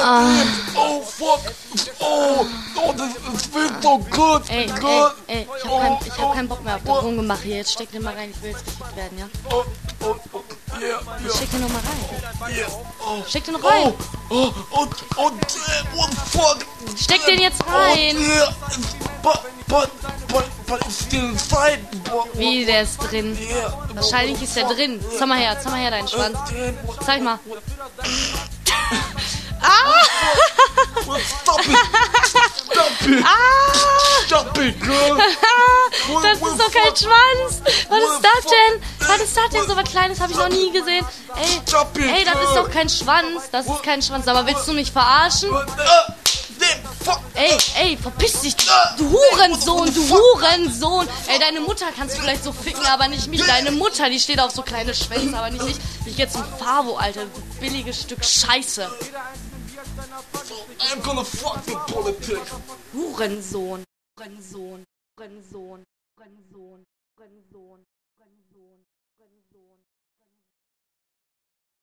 Oh, fuck. Oh, das wird so gut. Ey, ich hab keinen Bock mehr auf das Rumgemache hier. Jetzt steck den mal rein, ich will jetzt gefickt werden, ja? Yeah. Ich steck den noch mal rein. Yeah. Oh. Steck den noch rein. What the fuck? Steck den jetzt rein. Yeah. But it's still inside. Wie, der ist drin? Yeah. Wahrscheinlich ist der drin. Zeig mal her deinen Schwanz. Zeig mal. Well, stop it! Stop it, girl! Das ist doch kein Schwanz! Was ist das denn? Was ist das denn? So was Kleines habe ich noch nie gesehen. Ey, das ist doch kein Schwanz. Das ist kein Schwanz. Aber willst du mich verarschen? Ey, verpiss dich, du Hurensohn, du Hurensohn. Ey, deine Mutter kannst du vielleicht so ficken, aber nicht mich. Deine Mutter, die steht auf so kleine Schwänze, aber nicht ich. Ich geh zum Favo, Alter, du billiges Stück Scheiße. I'm gonna fuck the politics. Hurensohn. Hurensohn. Hurensohn. Hurensohn. Hurensohn. Hurensohn.